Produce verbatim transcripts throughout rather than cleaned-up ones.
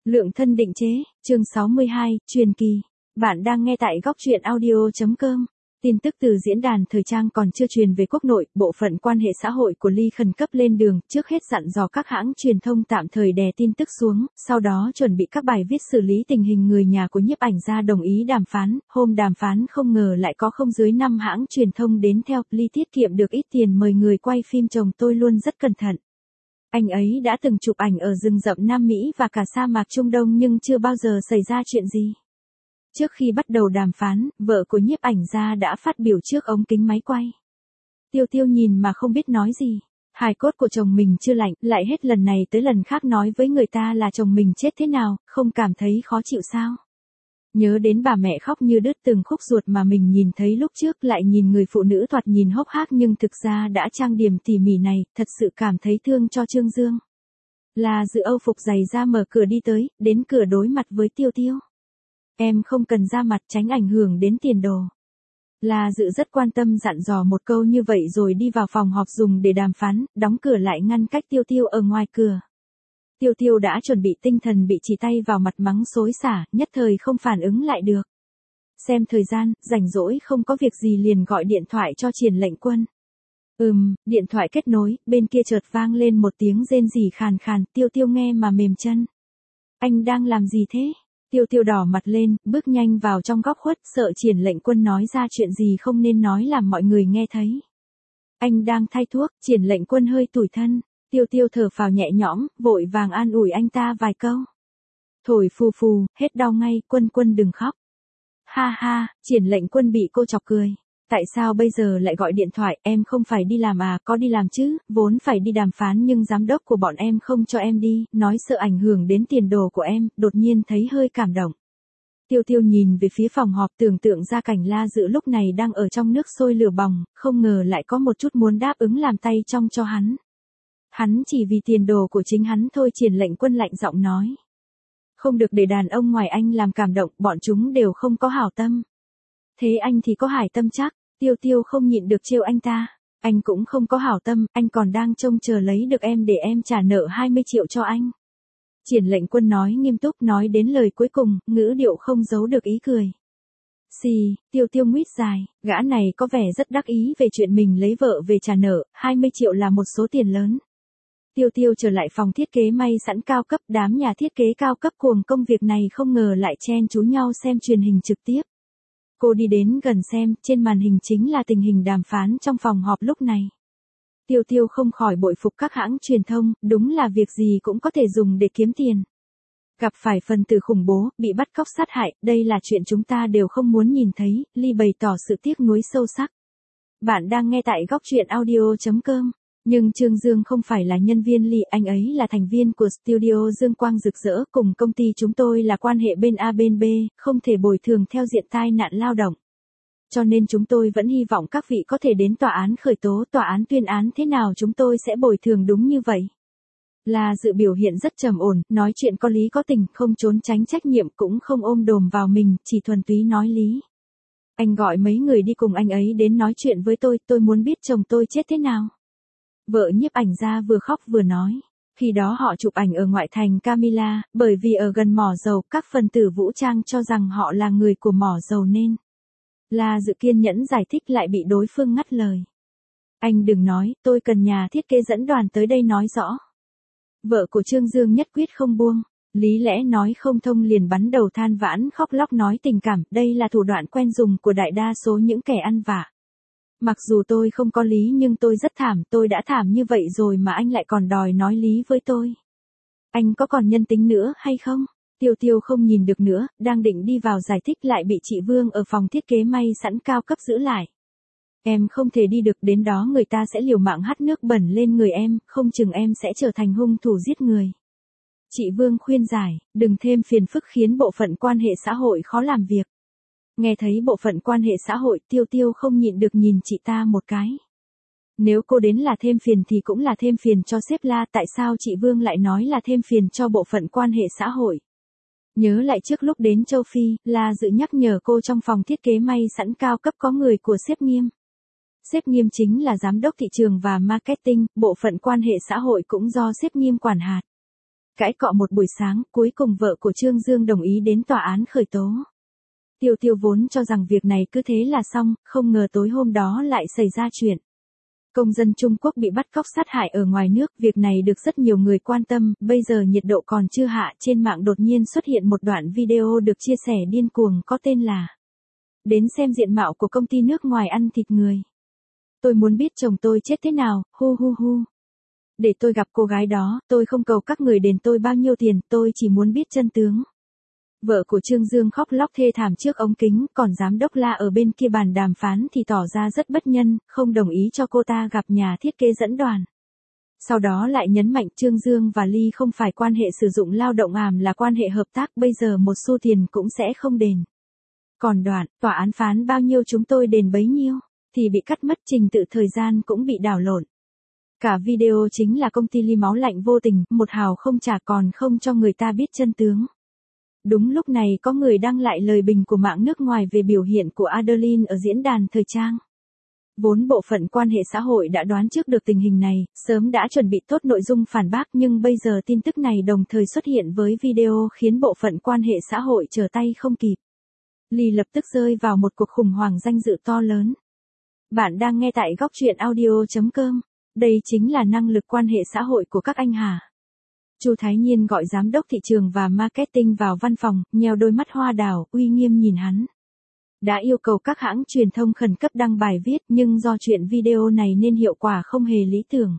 Lượng thân định chế, chương sáu mươi hai, truyền kỳ. Bạn đang nghe tại góc truyện audio chấm com. Tin tức từ diễn đàn thời trang còn chưa truyền về quốc nội, bộ phận quan hệ xã hội của Lee khẩn cấp lên đường, trước hết dặn dò các hãng truyền thông tạm thời đè tin tức xuống, sau đó chuẩn bị các bài viết xử lý tình hình người nhà của nhiếp ảnh gia đồng ý đàm phán. Hôm đàm phán không ngờ lại có không dưới năm hãng truyền thông đến theo, Lee tiết kiệm được ít tiền mời người quay phim chồng tôi luôn rất cẩn thận. Anh ấy đã từng chụp ảnh ở rừng rậm Nam Mỹ và cả sa mạc Trung Đông nhưng chưa bao giờ xảy ra chuyện gì. Trước khi bắt đầu đàm phán, vợ của nhiếp ảnh gia đã phát biểu trước ống kính máy quay. Tiêu Tiêu nhìn mà không biết nói gì. Hài cốt của chồng mình chưa lạnh, lại hết lần này tới lần khác nói với người ta là chồng mình chết thế nào, không cảm thấy khó chịu sao? Nhớ đến bà mẹ khóc như đứt từng khúc ruột mà mình nhìn thấy lúc trước, lại nhìn người phụ nữ thoạt nhìn hốc hác nhưng thực ra đã trang điểm tỉ mỉ này, thật sự cảm thấy thương cho Trương Dương. Là Dự âu phục giày ra mở cửa đi tới, đến cửa đối mặt với Tiêu Tiêu. Em không cần ra mặt tránh ảnh hưởng đến tiền đồ. Là Dự rất quan tâm dặn dò một câu như vậy rồi đi vào phòng họp dùng để đàm phán, đóng cửa lại ngăn cách Tiêu Tiêu ở ngoài cửa. Tiêu Tiêu đã chuẩn bị tinh thần bị chỉ tay vào mặt mắng xối xả, nhất thời không phản ứng lại được. Xem thời gian, rảnh rỗi không có việc gì liền gọi điện thoại cho Triển Lệnh Quân. Ừm, điện thoại kết nối, bên kia chợt vang lên một tiếng rên rỉ khàn khàn, Tiêu Tiêu nghe mà mềm chân. Anh đang làm gì thế? Tiêu Tiêu đỏ mặt lên, bước nhanh vào trong góc khuất, sợ Triển Lệnh Quân nói ra chuyện gì không nên nói làm mọi người nghe thấy. Anh đang thay thuốc, Triển Lệnh Quân hơi tủi thân. Tiêu Tiêu thở phào nhẹ nhõm, vội vàng an ủi anh ta vài câu. Thổi phù phù, hết đau ngay, Quân Quân đừng khóc. Ha ha, Triển Lệnh Quân bị cô chọc cười. Tại sao bây giờ lại gọi điện thoại, em không phải đi làm à? Có đi làm chứ, vốn phải đi đàm phán nhưng giám đốc của bọn em không cho em đi, nói sợ ảnh hưởng đến tiền đồ của em, đột nhiên thấy hơi cảm động. Tiêu Tiêu nhìn về phía phòng họp, tưởng tượng ra cảnh La Dự lúc này đang ở trong nước sôi lửa bỏng, không ngờ lại có một chút muốn đáp ứng làm tay trong cho hắn. Hắn chỉ vì tiền đồ của chính hắn thôi. Triển Lệnh Quân lạnh giọng nói. Không được để đàn ông ngoài anh làm cảm động, bọn chúng đều không có hảo tâm. Thế anh thì có hải tâm chắc? Tiêu Tiêu không nhịn được trêu anh ta. Anh cũng không có hảo tâm, anh còn đang trông chờ lấy được em để em trả nợ hai mươi triệu cho anh. Triển Lệnh Quân nói nghiêm túc, nói đến lời cuối cùng, ngữ điệu không giấu được ý cười. Xì, Tiêu Tiêu nguyết dài, gã này có vẻ rất đắc ý về chuyện mình lấy vợ về trả nợ, hai mươi triệu là một số tiền lớn. Tiêu Tiêu trở lại phòng thiết kế may sẵn cao cấp, đám nhà thiết kế cao cấp cuồng công việc này không ngờ lại chen chúc nhau xem truyền hình trực tiếp. Cô đi đến gần xem, trên màn hình chính là tình hình đàm phán trong phòng họp lúc này. Tiêu Tiêu không khỏi bội phục các hãng truyền thông, đúng là việc gì cũng có thể dùng để kiếm tiền. Gặp phải phần tử khủng bố, bị bắt cóc sát hại, đây là chuyện chúng ta đều không muốn nhìn thấy, Lee bày tỏ sự tiếc nuối sâu sắc. Bạn đang nghe tại góc truyện audio chấm com. Nhưng Trương Dương không phải là nhân viên Lee, anh ấy là thành viên của studio Dương Quang Rực Rỡ, cùng công ty chúng tôi là quan hệ bên A bên B, không thể bồi thường theo diện tai nạn lao động. Cho nên chúng tôi vẫn hy vọng các vị có thể đến tòa án khởi tố, tòa án tuyên án thế nào chúng tôi sẽ bồi thường đúng như vậy. Là Dự biểu hiện rất trầm ổn, nói chuyện có lý có tình, không trốn tránh trách nhiệm cũng không ôm đồm vào mình, chỉ thuần túy nói lý. Anh gọi mấy người đi cùng anh ấy đến nói chuyện với tôi, tôi muốn biết chồng tôi chết thế nào. Vợ nhiếp ảnh gia vừa khóc vừa nói. Khi đó họ chụp ảnh ở ngoại thành Camilla, bởi vì ở gần mỏ dầu, các phần tử vũ trang cho rằng họ là người của mỏ dầu nên. Là Dự kiên nhẫn giải thích lại bị đối phương ngắt lời. Anh đừng nói, tôi cần nhà thiết kế dẫn đoàn tới đây nói rõ. Vợ của Trương Dương nhất quyết không buông. Lý lẽ nói không thông liền bắn đầu than vãn khóc lóc nói tình cảm, đây là thủ đoạn quen dùng của đại đa số những kẻ ăn vạ. Mặc dù tôi không có lý nhưng tôi rất thảm, tôi đã thảm như vậy rồi mà anh lại còn đòi nói lý với tôi. Anh có còn nhân tính nữa hay không? Tiêu Tiêu không nhìn được nữa, đang định đi vào giải thích lại bị chị Vương ở phòng thiết kế may sẵn cao cấp giữ lại. Em không thể đi được, đến đó người ta sẽ liều mạng hắt nước bẩn lên người em, không chừng em sẽ trở thành hung thủ giết người. Chị Vương khuyên giải, đừng thêm phiền phức khiến bộ phận quan hệ xã hội khó làm việc. Nghe thấy bộ phận quan hệ xã hội, Tiêu Tiêu không nhịn được nhìn chị ta một cái. Nếu cô đến là thêm phiền thì cũng là thêm phiền cho sếp La, tại sao chị Vương lại nói là thêm phiền cho bộ phận quan hệ xã hội? Nhớ lại trước lúc đến châu Phi, La Dự nhắc nhở cô trong phòng thiết kế may sẵn cao cấp có người của sếp Nghiêm. Sếp Nghiêm chính là giám đốc thị trường và marketing, bộ phận quan hệ xã hội cũng do sếp Nghiêm quản hạt. Cãi cọ một buổi sáng, cuối cùng vợ của Trương Dương đồng ý đến tòa án khởi tố. Tiêu Tiêu vốn cho rằng việc này cứ thế là xong, không ngờ tối hôm đó lại xảy ra chuyện. Công dân Trung Quốc bị bắt cóc sát hại ở ngoài nước, việc này được rất nhiều người quan tâm, bây giờ nhiệt độ còn chưa hạ, trên mạng đột nhiên xuất hiện một đoạn video được chia sẻ điên cuồng có tên là "Đến xem diện mạo của công ty nước ngoài ăn thịt người. Tôi muốn biết chồng tôi chết thế nào, hu hu hu. Để tôi gặp cô gái đó, tôi không cầu các người đền tôi bao nhiêu tiền, tôi chỉ muốn biết chân tướng." Vợ của Trương Dương khóc lóc thê thảm trước ống kính, còn giám đốc La ở bên kia bàn đàm phán thì tỏ ra rất bất nhân, không đồng ý cho cô ta gặp nhà thiết kế dẫn đoàn. Sau đó lại nhấn mạnh Trương Dương và Ly không phải quan hệ sử dụng lao động àm là quan hệ hợp tác, bây giờ một xu tiền cũng sẽ không đền. Còn đoạn, tòa án phán bao nhiêu chúng tôi đền bấy nhiêu, thì bị cắt mất, trình tự thời gian cũng bị đảo lộn. Cả video chính là công ty Ly máu lạnh vô tình, một hào không trả còn không cho người ta biết chân tướng. Đúng lúc này có người đăng lại lời bình của mạng nước ngoài về biểu hiện của Adeline ở diễn đàn thời trang. Vốn bộ phận quan hệ xã hội đã đoán trước được tình hình này, sớm đã chuẩn bị tốt nội dung phản bác, nhưng bây giờ tin tức này đồng thời xuất hiện với video khiến bộ phận quan hệ xã hội trở tay không kịp. Ly lập tức rơi vào một cuộc khủng hoảng danh dự to lớn. Bạn đang nghe tại góc truyện audio chấm com. Đây chính là năng lực quan hệ xã hội của các anh hả? Chu Thái Nhiên gọi giám đốc thị trường và marketing vào văn phòng, nheo đôi mắt hoa đào, uy nghiêm nhìn hắn. Đã yêu cầu các hãng truyền thông khẩn cấp đăng bài viết, nhưng do chuyện video này nên hiệu quả không hề lý tưởng.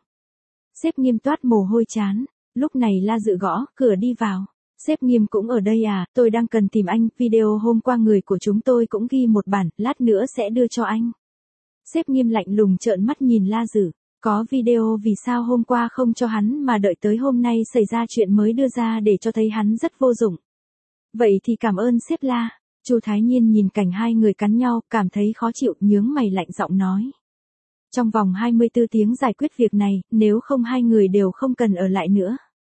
Sếp Nghiêm toát mồ hôi chán. Lúc này La Dự gõ cửa đi vào. Sếp Nghiêm cũng ở đây à, tôi đang cần tìm anh, video hôm qua người của chúng tôi cũng ghi một bản, lát nữa sẽ đưa cho anh. Sếp Nghiêm lạnh lùng trợn mắt nhìn La Dự. Có video vì sao hôm qua không cho hắn mà đợi tới hôm nay xảy ra chuyện mới đưa ra để cho thấy hắn rất vô dụng. Vậy thì cảm ơn sếp La. Chu Thái Nhiên nhìn cảnh hai người cắn nhau, cảm thấy khó chịu, nhướng mày lạnh giọng nói. Trong vòng hai mươi tư tiếng giải quyết việc này, nếu không hai người đều không cần ở lại nữa.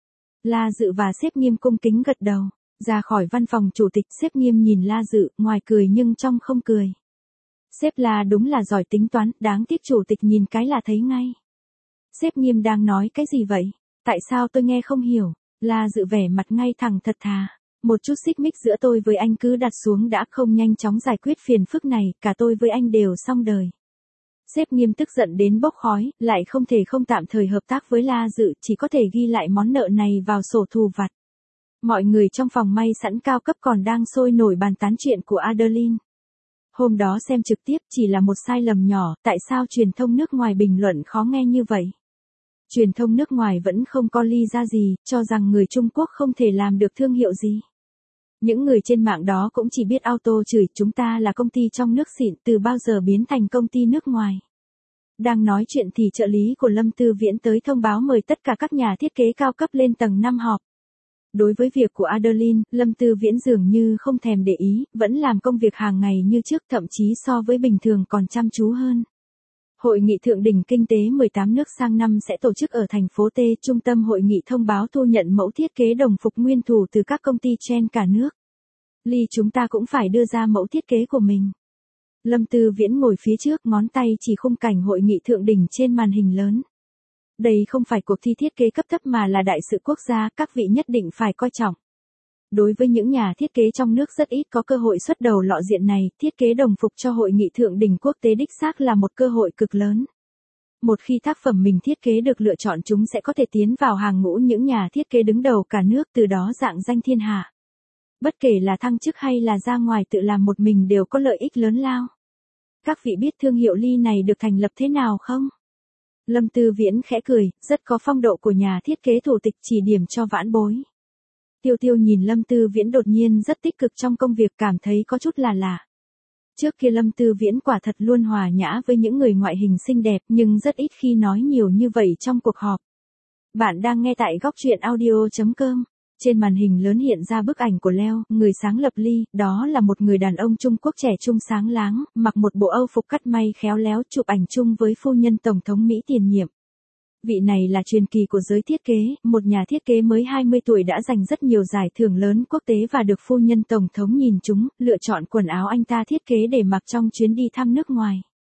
La Dự và sếp Nghiêm cung kính gật đầu. Ra khỏi văn phòng chủ tịch, sếp Nghiêm nhìn La Dự, ngoài cười nhưng trong không cười. Sếp La đúng là giỏi tính toán, đáng tiếc chủ tịch nhìn cái là thấy ngay. Sếp Nghiêm đang nói cái gì vậy? Tại sao tôi nghe không hiểu? La Dự vẻ mặt ngay thẳng thật thà. Một chút xích mích giữa tôi với anh cứ đặt xuống đã, không nhanh chóng giải quyết phiền phức này, cả tôi với anh đều xong đời. Sếp Nghiêm tức giận đến bốc khói, lại không thể không tạm thời hợp tác với La Dự, chỉ có thể ghi lại món nợ này vào sổ thù vặt. Mọi người trong phòng may sẵn cao cấp còn đang sôi nổi bàn tán chuyện của Adeline. Hôm đó xem trực tiếp chỉ là một sai lầm nhỏ, tại sao truyền thông nước ngoài bình luận khó nghe như vậy? Truyền thông nước ngoài vẫn không có ly ra gì, cho rằng người Trung Quốc không thể làm được thương hiệu gì. Những người trên mạng đó cũng chỉ biết auto chửi chúng ta là công ty trong nước xịn, từ bao giờ biến thành công ty nước ngoài. Đang nói chuyện thì trợ lý của Lâm Tư Viễn tới thông báo mời tất cả các nhà thiết kế cao cấp lên tầng năm họp. Đối với việc của Adeline, Lâm Tư Viễn dường như không thèm để ý, vẫn làm công việc hàng ngày như trước, thậm chí so với bình thường còn chăm chú hơn. Hội nghị thượng đỉnh kinh tế mười tám nước sang năm sẽ tổ chức ở thành phố T. Trung tâm hội nghị thông báo thu nhận mẫu thiết kế đồng phục nguyên thủ từ các công ty trên cả nước. Ly chúng ta cũng phải đưa ra mẫu thiết kế của mình. Lâm Tư Viễn ngồi phía trước, ngón tay chỉ khung cảnh hội nghị thượng đỉnh trên màn hình lớn. Đây không phải cuộc thi thiết kế cấp thấp mà là đại sự quốc gia, các vị nhất định phải coi trọng. Đối với những nhà thiết kế trong nước rất ít có cơ hội xuất đầu lộ diện này, thiết kế đồng phục cho hội nghị thượng đỉnh quốc tế đích xác là một cơ hội cực lớn. Một khi tác phẩm mình thiết kế được lựa chọn, chúng sẽ có thể tiến vào hàng ngũ những nhà thiết kế đứng đầu cả nước, từ đó rạng danh thiên hạ. Bất kể là thăng chức hay là ra ngoài tự làm một mình đều có lợi ích lớn lao. Các vị biết thương hiệu Ly này được thành lập thế nào không? Lâm Tư Viễn khẽ cười, rất có phong độ của nhà thiết kế thủ tịch, chỉ điểm cho vãn bối. Tiêu Tiêu nhìn Lâm Tư Viễn đột nhiên rất tích cực trong công việc, cảm thấy có chút là lạ. Trước kia Lâm Tư Viễn quả thật luôn hòa nhã với những người ngoại hình xinh đẹp, nhưng rất ít khi nói nhiều như vậy trong cuộc họp. Bạn đang nghe tại góc truyện audio chấm com. Trên màn hình lớn hiện ra bức ảnh của Leo, người sáng lập Ly, đó là một người đàn ông Trung Quốc trẻ trung sáng láng, mặc một bộ âu phục cắt may khéo léo, chụp ảnh chung với phu nhân Tổng thống Mỹ tiền nhiệm. Vị này là truyền kỳ của giới thiết kế, một nhà thiết kế mới hai mươi tuổi đã giành rất nhiều giải thưởng lớn quốc tế và được phu nhân Tổng thống nhìn chúng, lựa chọn quần áo anh ta thiết kế để mặc trong chuyến đi thăm nước ngoài.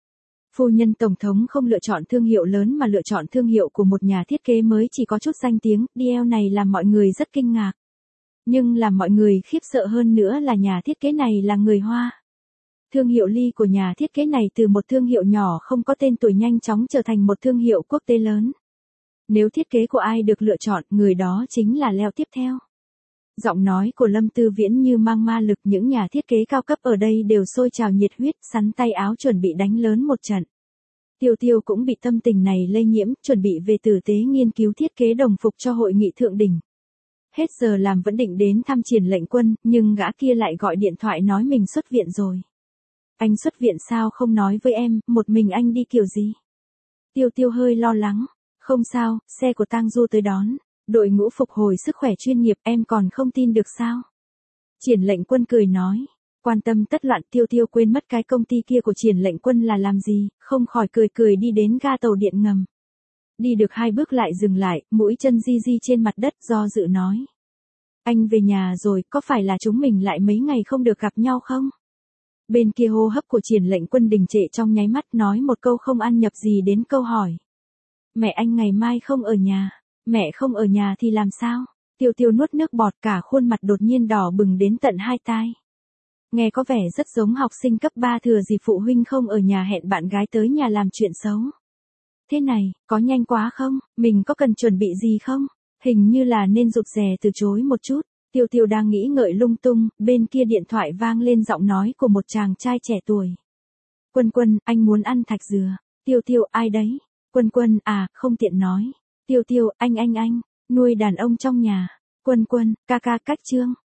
Phu nhân Tổng thống không lựa chọn thương hiệu lớn mà lựa chọn thương hiệu của một nhà thiết kế mới chỉ có chút danh tiếng, đê lờ này làm mọi người rất kinh ngạc. Nhưng làm mọi người khiếp sợ hơn nữa là nhà thiết kế này là người Hoa. Thương hiệu Lee của nhà thiết kế này từ một thương hiệu nhỏ không có tên tuổi nhanh chóng trở thành một thương hiệu quốc tế lớn. Nếu thiết kế của ai được lựa chọn, người đó chính là leo tiếp theo. Giọng nói của Lâm Tư Viễn như mang ma lực, những nhà thiết kế cao cấp ở đây đều sôi trào nhiệt huyết, sắn tay áo chuẩn bị đánh lớn một trận. Tiêu Tiêu cũng bị tâm tình này lây nhiễm, chuẩn bị về tử tế nghiên cứu thiết kế đồng phục cho hội nghị thượng đỉnh. Hết giờ làm vẫn định đến thăm Triển Lệnh Quân, nhưng gã kia lại gọi điện thoại nói mình xuất viện rồi. Anh xuất viện sao không nói với em, một mình anh đi kiểu gì? Tiêu Tiêu hơi lo lắng. Không sao, xe của Tang Du tới đón. Đội ngũ phục hồi sức khỏe chuyên nghiệp, em còn không tin được sao? Triển Lệnh Quân cười nói. Quan tâm tất loạn, Tiêu Tiêu quên mất cái công ty kia của Triển Lệnh Quân là làm gì, không khỏi cười cười đi đến ga tàu điện ngầm. Đi được hai bước lại dừng lại, mũi chân di di trên mặt đất, do dự nói. Anh về nhà rồi, có phải là chúng mình lại mấy ngày không được gặp nhau không? Bên kia hô hấp của Triển Lệnh Quân đình trệ trong nháy mắt, nói một câu không ăn nhập gì đến câu hỏi. Mẹ anh ngày mai không ở nhà. Mẹ không ở nhà thì làm sao? Tiêu Tiêu nuốt nước bọt, cả khuôn mặt đột nhiên đỏ bừng đến tận hai tai. Nghe có vẻ rất giống học sinh cấp ba thừa dịp phụ huynh không ở nhà hẹn bạn gái tới nhà làm chuyện xấu. Thế này, có nhanh quá không? Mình có cần chuẩn bị gì không? Hình như là nên rụt rè từ chối một chút. Tiêu Tiêu đang nghĩ ngợi lung tung, bên kia điện thoại vang lên giọng nói của một chàng trai trẻ tuổi. Quân Quân, anh muốn ăn thạch dừa. Tiêu Tiêu, ai đấy? Quân Quân, à, không tiện nói. Tiêu Tiêu, anh anh anh, nuôi đàn ông trong nhà. Quân Quân, ca ca cách Trương.